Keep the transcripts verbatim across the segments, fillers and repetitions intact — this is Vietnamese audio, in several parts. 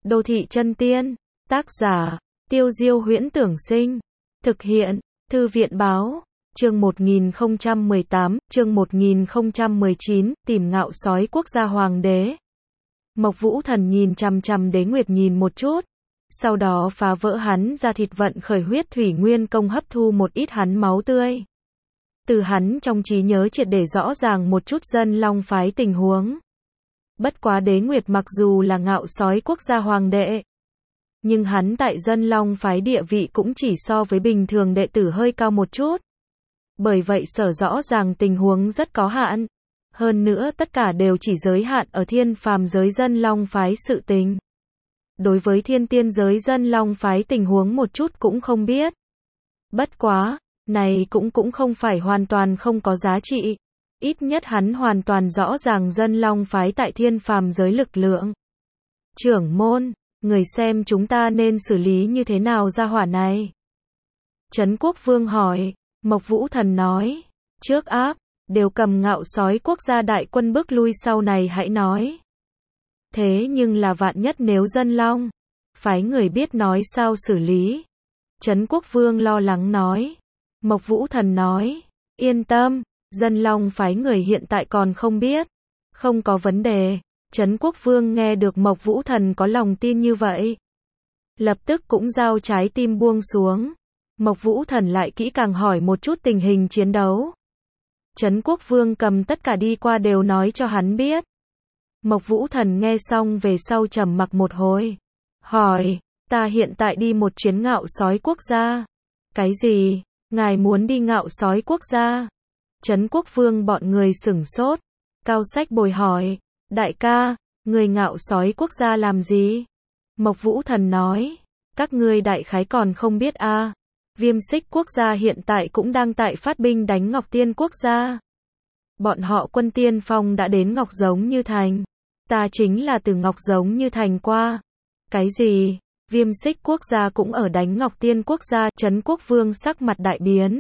Đô thị chân tiên, tác giả, Tiêu Diêu Huyễn Tưởng Sinh, thực hiện, Thư viện Báo, chương một nghìn không trăm mười tám, chương một nghìn không trăm mười chín, tìm ngạo sói quốc gia hoàng đế. Mộc Vũ Thần nhìn chằm chằm Đế Nguyệt nhìn một chút, sau đó phá vỡ hắn ra thịt vận khởi huyết thủy nguyên công hấp thu một ít hắn máu tươi. Từ hắn trong trí nhớ triệt để rõ ràng một chút Dân Long phái tình huống. Bất quá Đế Nguyệt mặc dù là ngạo sói quốc gia hoàng đệ, nhưng hắn tại Dân Long phái địa vị cũng chỉ so với bình thường đệ tử hơi cao một chút. Bởi vậy sở rõ ràng tình huống rất có hạn. Hơn nữa tất cả đều chỉ giới hạn ở thiên phàm giới Dân Long phái sự tình. Đối với thiên tiên giới Dân Long phái tình huống một chút cũng không biết. Bất quá, này cũng cũng không phải hoàn toàn không có giá trị. Ít nhất hắn hoàn toàn rõ ràng Dân Long phái tại thiên phàm giới lực lượng. Trưởng môn, người xem chúng ta nên xử lý như thế nào gia hỏa này? Trấn Quốc Vương hỏi. Mộc Vũ Thần nói, trước áp, đều cầm ngạo sói quốc gia đại quân bước lui, sau này hãy nói. Thế nhưng là vạn nhất nếu Dân Long phái người biết nói sao xử lý? Trấn Quốc Vương lo lắng nói. Mộc Vũ Thần nói, yên tâm, Dân Long phái người hiện tại còn không biết, không có vấn đề. Trấn Quốc Vương nghe được Mộc Vũ Thần có lòng tin như vậy, lập tức cũng giao trái tim buông xuống. Mộc Vũ Thần lại kỹ càng hỏi một chút tình hình chiến đấu. Trấn Quốc Vương cầm tất cả đi qua đều nói cho hắn biết. Mộc Vũ Thần nghe xong về sau trầm mặc một hồi, hỏi, ta hiện tại đi một chuyến ngạo sói quốc gia. Cái gì? Ngài muốn đi ngạo sói quốc gia? Trấn Quốc Vương bọn người sửng sốt. Cao Sách Bồi hỏi, đại ca, người ngạo sói quốc gia làm gì? Mộc Vũ Thần nói, các ngươi đại khái còn không biết a, à. Viêm Xích quốc gia hiện tại cũng đang tại phát binh đánh Ngọc Tiên quốc gia. Bọn họ quân tiên phong đã đến Ngọc Giống Như Thành. Ta chính là từ Ngọc Giống Như Thành qua. Cái gì? Viêm Xích quốc gia cũng ở đánh Ngọc Tiên quốc gia? Trấn Quốc Vương sắc mặt đại biến.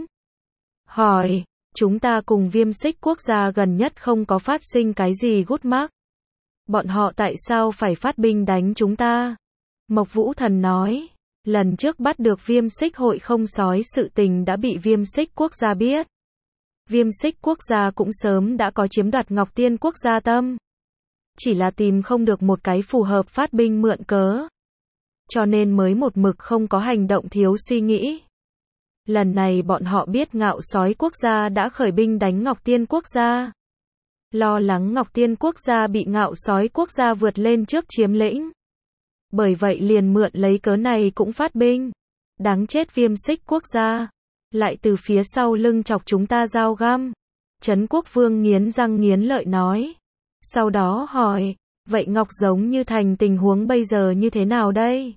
Hỏi, chúng ta cùng Viêm Xích quốc gia gần nhất không có phát sinh cái gì gút mắc. Bọn họ tại sao phải phát binh đánh chúng ta? Mộc Vũ Thần nói, lần trước bắt được Viêm Xích hội không sói sự tình đã bị Viêm Xích quốc gia biết. Viêm Xích quốc gia cũng sớm đã có chiếm đoạt Ngọc Tiên quốc gia tâm. Chỉ là tìm không được một cái phù hợp phát binh mượn cớ. Cho nên mới một mực không có hành động, thiếu suy nghĩ. Lần này bọn họ biết ngạo sói quốc gia đã khởi binh đánh Ngọc Tiên quốc gia. Lo lắng Ngọc Tiên quốc gia bị ngạo sói quốc gia vượt lên trước chiếm lĩnh. Bởi vậy liền mượn lấy cớ này cũng phát binh. Đáng chết Viêm Xích quốc gia. Lại từ phía sau lưng chọc chúng ta dao găm. Trấn Quốc Vương nghiến răng nghiến lợi nói. Sau đó hỏi, vậy Ngọc Giống Như Thành tình huống bây giờ như thế nào đây?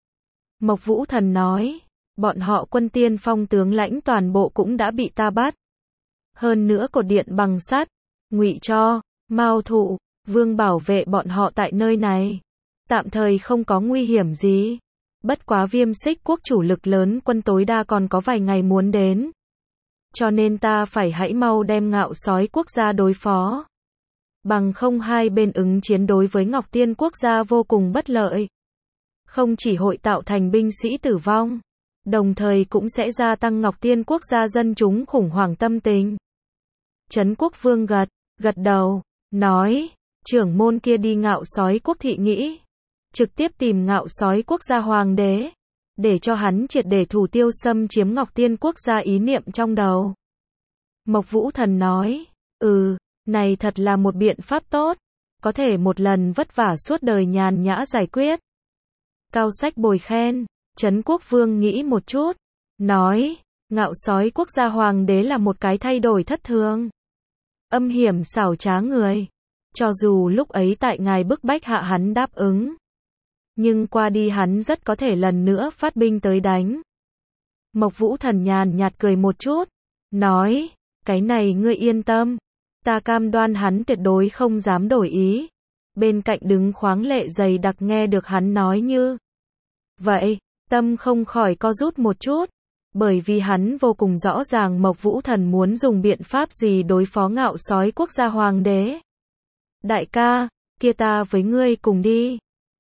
Mộc Vũ Thần nói, bọn họ quân tiên phong tướng lãnh toàn bộ cũng đã bị ta bắt. Hơn nữa cột điện bằng sắt, Ngụy Cho, Mao Thụ, Vương bảo vệ bọn họ tại nơi này. Tạm thời không có nguy hiểm gì. Bất quá Viêm Xích quốc chủ lực lớn quân tối đa còn có vài ngày muốn đến. Cho nên ta phải hãy mau đem ngạo sói quốc gia đối phó. Bằng không hai bên ứng chiến đối với Ngọc Tiên quốc gia vô cùng bất lợi. Không chỉ hội tạo thành binh sĩ tử vong, đồng thời cũng sẽ gia tăng Ngọc Tiên quốc gia dân chúng khủng hoảng tâm tình. Trấn Quốc Vương gật, gật đầu, nói, trưởng môn kia đi ngạo sói quốc thị nghĩ. Trực tiếp tìm ngạo sói quốc gia hoàng đế. Để cho hắn triệt để thủ tiêu xâm chiếm Ngọc Tiên quốc gia ý niệm trong đầu. Mộc Vũ Thần nói, ừ, này thật là một biện pháp tốt. Có thể một lần vất vả suốt đời nhàn nhã giải quyết. Cao Sách Bồi khen. Trấn Quốc Vương nghĩ một chút. Nói, ngạo sói quốc gia hoàng đế là một cái thay đổi thất thường. Âm hiểm xảo trá người. Cho dù lúc ấy tại ngài bức bách hạ hắn đáp ứng. Nhưng qua đi hắn rất có thể lần nữa phát binh tới đánh. Mộc Vũ Thần nhàn nhạt cười một chút. Nói, cái này ngươi yên tâm. Ta cam đoan hắn tuyệt đối không dám đổi ý. Bên cạnh đứng khoáng lệ dày đặc nghe được hắn nói như vậy, tâm không khỏi co rút một chút. Bởi vì hắn vô cùng rõ ràng Mộc Vũ Thần muốn dùng biện pháp gì đối phó ngạo sói quốc gia hoàng đế. Đại ca, kia ta với ngươi cùng đi.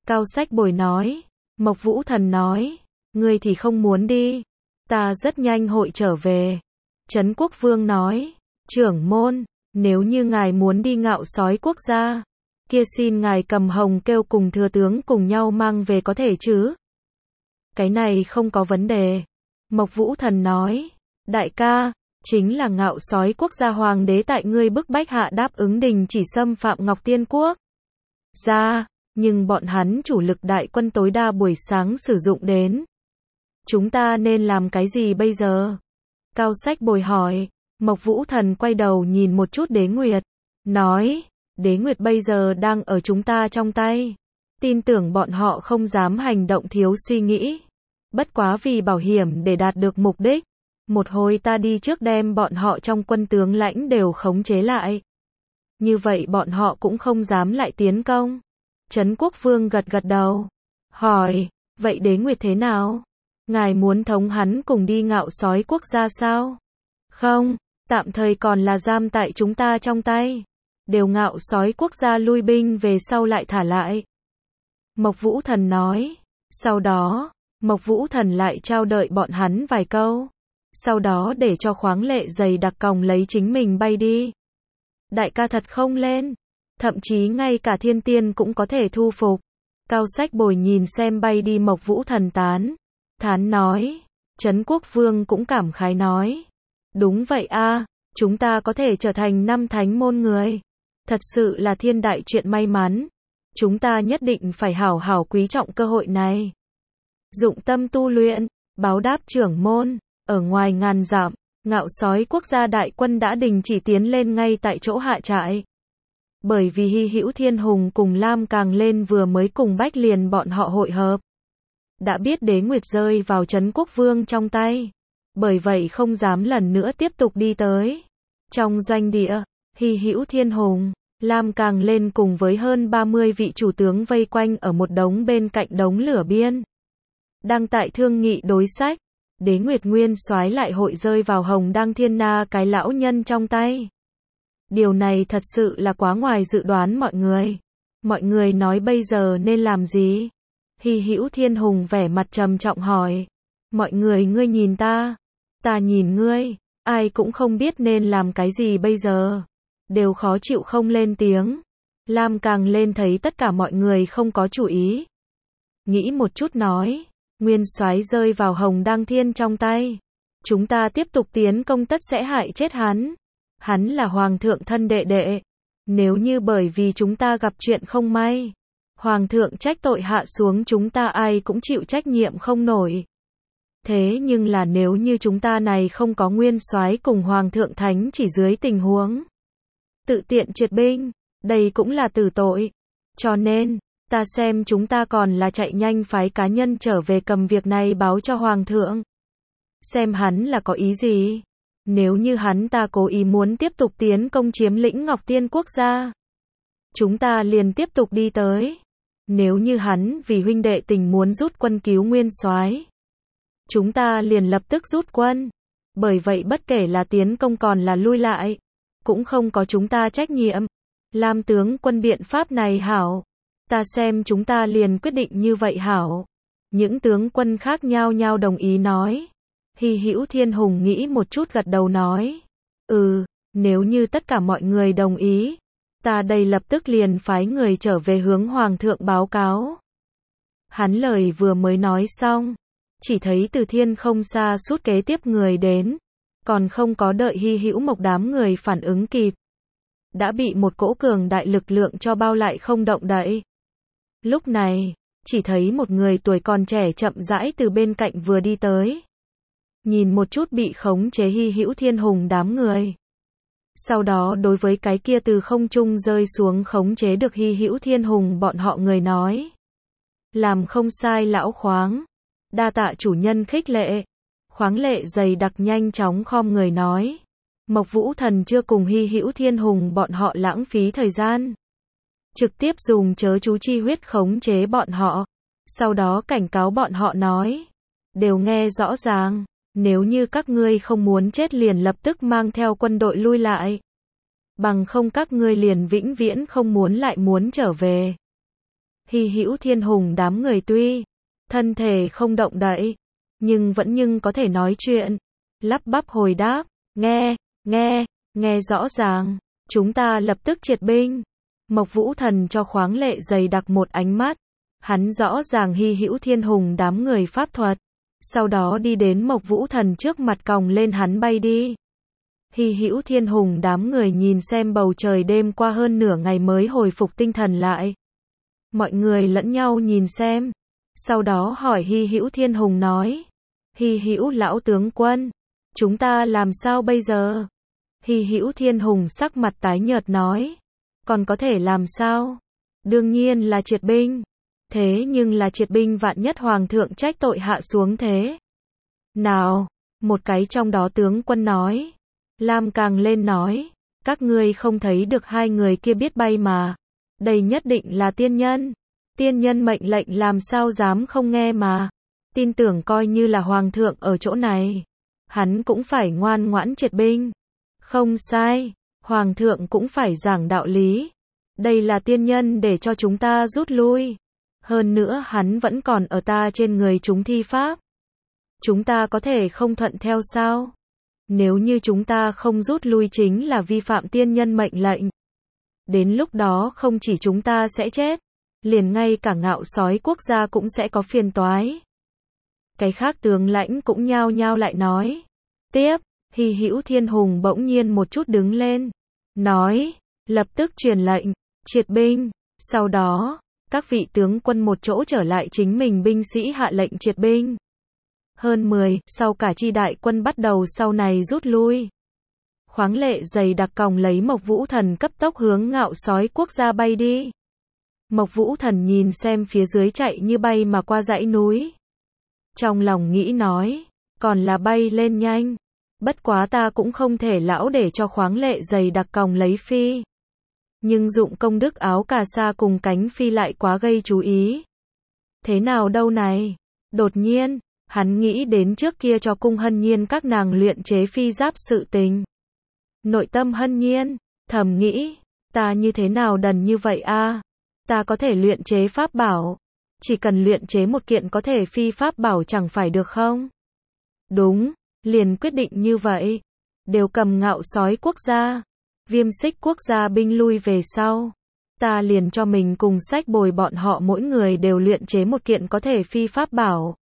Cao Sách Bồi nói. Mộc Vũ Thần nói. Ngươi thì không muốn đi. Ta rất nhanh hội trở về. Trấn Quốc Vương nói. Trưởng môn, nếu như ngài muốn đi Ngạo Sói Quốc gia, kia xin ngài cầm hồng kêu cùng thừa tướng cùng nhau mang về có thể chứ? Cái này không có vấn đề. Mộc Vũ Thần nói. Đại ca, chính là Ngạo Sói Quốc gia hoàng đế tại ngươi bức bách hạ đáp ứng đình chỉ xâm phạm Ngọc Tiên Quốc. Ra, nhưng bọn hắn chủ lực đại quân tối đa buổi sáng sử dụng đến. Chúng ta nên làm cái gì bây giờ? Cao Sách Bồi hỏi. Mộc Vũ Thần quay đầu nhìn một chút Đế Nguyệt. Nói, Đế Nguyệt bây giờ đang ở chúng ta trong tay. Tin tưởng bọn họ không dám hành động thiếu suy nghĩ. Bất quá vì bảo hiểm để đạt được mục đích. Một hồi ta đi trước đem bọn họ trong quân tướng lãnh đều khống chế lại. Như vậy bọn họ cũng không dám lại tiến công. Trấn Quốc Vương gật gật đầu. Hỏi, vậy Đế Nguyệt thế nào? Ngài muốn thống hắn cùng đi Ngạo Sói Quốc gia sao? Không, tạm thời còn là giam tại chúng ta trong tay. Đều Ngạo Sói Quốc gia lui binh về sau lại thả lại. Mộc Vũ Thần nói. Sau đó, Mộc Vũ Thần lại trao đợi bọn hắn vài câu. Sau đó để cho khoáng lệ dày đặc còng lấy chính mình bay đi. Đại ca thật không lên. Thậm chí ngay cả thiên tiên cũng có thể thu phục. Cao Sách Bồi nhìn xem bay đi Mộc Vũ Thần tán. Thán nói. Trấn Quốc Vương cũng cảm khái nói. Đúng vậy a, chúng ta có thể trở thành năm thánh môn người. Thật sự là thiên đại chuyện may mắn. Chúng ta nhất định phải hảo hảo quý trọng cơ hội này. Dụng tâm tu luyện, báo đáp trưởng môn. Ở ngoài ngàn dặm, Ngạo Sói Quốc gia đại quân đã đình chỉ tiến lên ngay tại chỗ hạ trại. Bởi vì Hy Hữu Thiên Hùng cùng Lam Càng lên vừa mới cùng Bách Liền bọn họ hội hợp. Đã biết Đế Nguyệt rơi vào Trấn Quốc Vương trong tay. Bởi vậy không dám lần nữa tiếp tục đi tới. Trong doanh địa, Hy Hữu Thiên Hùng, Lam Càng lên cùng với hơn ba mươi vị chủ tướng vây quanh ở một đống bên cạnh đống lửa biên. Đang tại thương nghị đối sách. Đế Nguyệt Nguyên soái lại hội rơi vào Hồng Đăng Thiên Na cái lão nhân trong tay. Điều này thật sự là quá ngoài dự đoán mọi người. Mọi người nói bây giờ nên làm gì? Hy Hữu Thiên Hùng vẻ mặt trầm trọng hỏi. Mọi người ngươi nhìn ta, ta nhìn ngươi, ai cũng không biết nên làm cái gì bây giờ. Đều khó chịu không lên tiếng. Lam Càng lên thấy tất cả mọi người không có chủ ý. Nghĩ một chút nói. Nguyên soái rơi vào Hồng Đăng Thiên trong tay. Chúng ta tiếp tục tiến công tất sẽ hại chết hắn. Hắn là hoàng thượng thân đệ đệ. Nếu như bởi vì chúng ta gặp chuyện không may, hoàng thượng trách tội hạ xuống chúng ta ai cũng chịu trách nhiệm không nổi. Thế nhưng là nếu như chúng ta này không có nguyên soái cùng hoàng thượng thánh chỉ dưới tình huống tự tiện triệt binh, đây cũng là tử tội. Cho nên, ta xem chúng ta còn là chạy nhanh phái cá nhân trở về cầm việc này báo cho hoàng thượng. Xem hắn là có ý gì. Nếu như hắn ta cố ý muốn tiếp tục tiến công chiếm lĩnh Ngọc Tiên Quốc gia, chúng ta liền tiếp tục đi tới. Nếu như hắn vì huynh đệ tình muốn rút quân cứu nguyên soái, chúng ta liền lập tức rút quân. Bởi vậy bất kể là tiến công còn là lui lại, cũng không có chúng ta trách nhiệm. Lam tướng quân biện pháp này hảo. Ta xem chúng ta liền quyết định như vậy hảo. Những tướng quân khác nhau nhau đồng ý nói. Hy Hữu Thiên Hùng nghĩ một chút gật đầu nói. Ừ, nếu như tất cả mọi người đồng ý, ta đây lập tức liền phái người trở về hướng hoàng thượng báo cáo. Hắn lời vừa mới nói xong, chỉ thấy từ thiên không xa sút kế tiếp người đến, còn không có đợi Hy Hữu Mộc đám người phản ứng kịp, đã bị một cỗ cường đại lực lượng cho bao lại không động đậy. Lúc này, chỉ thấy một người tuổi còn trẻ chậm rãi từ bên cạnh vừa đi tới. Nhìn một chút bị khống chế Hy Hữu Thiên Hùng đám người. Sau đó đối với cái kia từ không trung rơi xuống khống chế được Hy Hữu Thiên Hùng bọn họ người nói. Làm không sai lão khoáng. Đa tạ chủ nhân khích lệ. Khoáng lệ dày đặc nhanh chóng khom người nói. Mộc Vũ Thần chưa cùng Hy Hữu Thiên Hùng bọn họ lãng phí thời gian. Trực tiếp dùng chớ chú chi huyết khống chế bọn họ. Sau đó cảnh cáo bọn họ nói. Đều nghe rõ ràng. Nếu như các ngươi không muốn chết liền lập tức mang theo quân đội lui lại. Bằng không các ngươi liền vĩnh viễn không muốn lại muốn trở về. Hy Hữu Thiên Hùng đám người tuy thân thể không động đậy, nhưng vẫn nhưng có thể nói chuyện, lắp bắp hồi đáp, nghe, nghe, nghe rõ ràng, chúng ta lập tức triệt binh. Mộc Vũ Thần cho Khoáng Lệ dày đặc một ánh mắt, hắn rõ ràng Hy Hữu Thiên Hùng đám người pháp thuật, sau đó đi đến Mộc Vũ Thần trước mặt còng lên hắn bay đi. Hy Hữu Thiên Hùng đám người nhìn xem bầu trời đêm qua hơn nửa ngày mới hồi phục tinh thần lại. Mọi người lẫn nhau nhìn xem, sau đó hỏi Hy Hữu Thiên Hùng nói, Hy Hữu lão tướng quân, chúng ta làm sao bây giờ? Hy Hữu Thiên Hùng sắc mặt tái nhợt nói, còn có thể làm sao? Đương nhiên là triệt binh. Thế nhưng là triệt binh vạn nhất hoàng thượng trách tội hạ xuống thế. Nào, một cái trong đó tướng quân nói. Lam càng lên nói, các ngươi không thấy được hai người kia biết bay mà. Đây nhất định là tiên nhân. Tiên nhân mệnh lệnh làm sao dám không nghe mà. Tin tưởng coi như là hoàng thượng ở chỗ này. Hắn cũng phải ngoan ngoãn triệt binh. Không sai, hoàng thượng cũng phải giảng đạo lý. Đây là tiên nhân để cho chúng ta rút lui. Hơn nữa hắn vẫn còn ở ta trên người chúng thi pháp. Chúng ta có thể không thuận theo sao? Nếu như chúng ta không rút lui chính là vi phạm tiên nhân mệnh lệnh. Đến lúc đó không chỉ chúng ta sẽ chết, liền ngay cả Ngạo Sói quốc gia cũng sẽ có phiền toái. Cái khác tướng lãnh cũng nhao nhao lại nói. Tiếp, Hy Hữu Thiên Hùng bỗng nhiên một chút đứng lên, nói, lập tức truyền lệnh, triệt binh. Sau đó, các vị tướng quân một chỗ trở lại chính mình binh sĩ hạ lệnh triệt binh. Hơn mười, sau cả chi đại quân bắt đầu sau này rút lui. Khoáng Lệ dày đặc còng lấy Mộc Vũ Thần cấp tốc hướng Ngạo Sói quốc gia bay đi. Mộc Vũ Thần nhìn xem phía dưới chạy như bay mà qua dãy núi. Trong lòng nghĩ nói, còn là bay lên nhanh. Bất quá ta cũng không thể lão để cho Khoáng Lệ dày đặc còng lấy phi. Nhưng dụng công đức áo cà sa cùng cánh phi lại quá gây chú ý. Thế nào đâu này? Đột nhiên, hắn nghĩ đến trước kia cho cung Hân Nhiên các nàng luyện chế phi giáp sự tình. Nội tâm Hân Nhiên, thầm nghĩ, ta như thế nào đần như vậy a? Ta có thể luyện chế pháp bảo. Chỉ cần luyện chế một kiện có thể phi pháp bảo chẳng phải được không? Đúng, liền quyết định như vậy. Đều cầm Ngạo Sói quốc gia. Viêm Xích quốc gia binh lui về sau. Ta liền cho mình cùng sách bồi bọn họ mỗi người đều luyện chế một kiện có thể phi pháp bảo.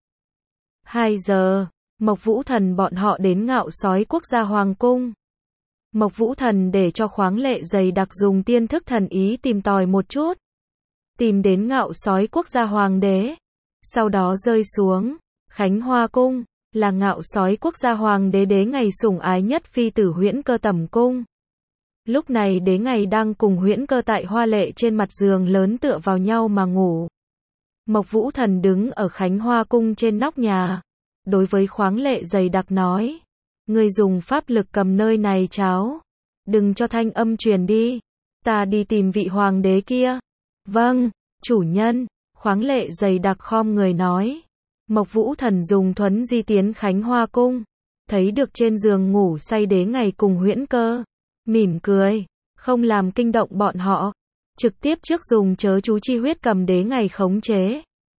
Hai giờ, Mộc Vũ Thần bọn họ đến Ngạo Sói quốc gia hoàng cung. Mộc Vũ Thần để cho Khoáng Lệ dày đặc dùng tiên thức thần ý tìm tòi một chút. Tìm đến Ngạo Sói quốc gia hoàng đế. Sau đó rơi xuống, Khánh Hoa cung, là Ngạo Sói quốc gia hoàng đế đế ngày sủng ái nhất phi tử Huyễn Cơ tẩm cung. Lúc này đế ngày đang cùng Huyễn Cơ tại hoa lệ trên mặt giường lớn tựa vào nhau mà ngủ. Mộc Vũ Thần đứng ở Khánh Hoa cung trên nóc nhà. Đối với Khoáng Lệ dày đặc nói. Ngươi dùng pháp lực cầm nơi này cháo. Đừng cho thanh âm truyền đi. Ta đi tìm vị hoàng đế kia. Vâng, chủ nhân. Khoáng Lệ dày đặc khom người nói. Mộc Vũ Thần dùng thuấn di tiến Khánh Hoa cung. Thấy được trên giường ngủ say đế ngày cùng Huyễn Cơ. Mỉm cười. Không làm kinh động bọn họ. Trực tiếp trước dùng chớ chú chi huyết cầm đế ngày khống chế.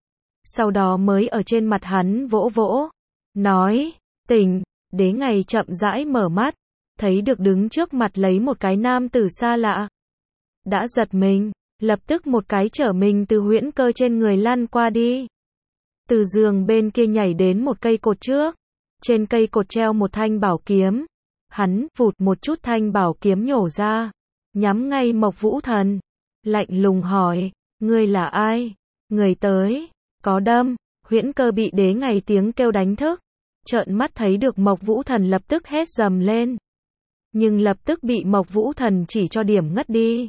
Sau đó mới ở trên mặt hắn vỗ vỗ. Nói, tỉnh, đế ngày chậm rãi mở mắt. Thấy được đứng trước mặt lấy một cái nam tử xa lạ. Đã giật mình, lập tức một cái chở mình từ Huyễn Cơ trên người lăn qua đi. Từ giường bên kia nhảy đến một cây cột trước. Trên cây cột treo một thanh bảo kiếm. Hắn vụt một chút thanh bảo kiếm nhổ ra. Nhắm ngay Mộc Vũ Thần. Lạnh lùng hỏi, ngươi là ai? Người tới, có đâm. Huyễn Cơ bị đế ngày tiếng kêu đánh thức. Trợn mắt thấy được Mộc Vũ Thần lập tức hét dầm lên. Nhưng lập tức bị Mộc Vũ Thần chỉ cho điểm ngất đi.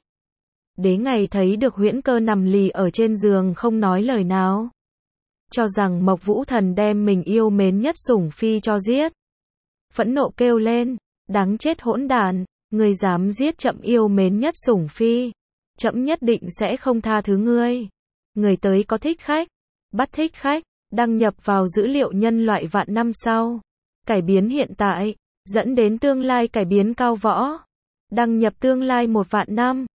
Đế ngày thấy được Huyễn Cơ nằm lì ở trên giường không nói lời nào. Cho rằng Mộc Vũ Thần đem mình yêu mến nhất sủng phi cho giết. Phẫn nộ kêu lên, đáng chết hỗn đản, ngươi dám giết chậm yêu mến nhất sủng phi. Chậm nhất định sẽ không tha thứ ngươi. Người tới có thích khách, bắt thích khách, đăng nhập vào dữ liệu nhân loại vạn năm sau. Cải biến hiện tại, dẫn đến tương lai cải biến cao võ. Đăng nhập tương lai một vạn năm.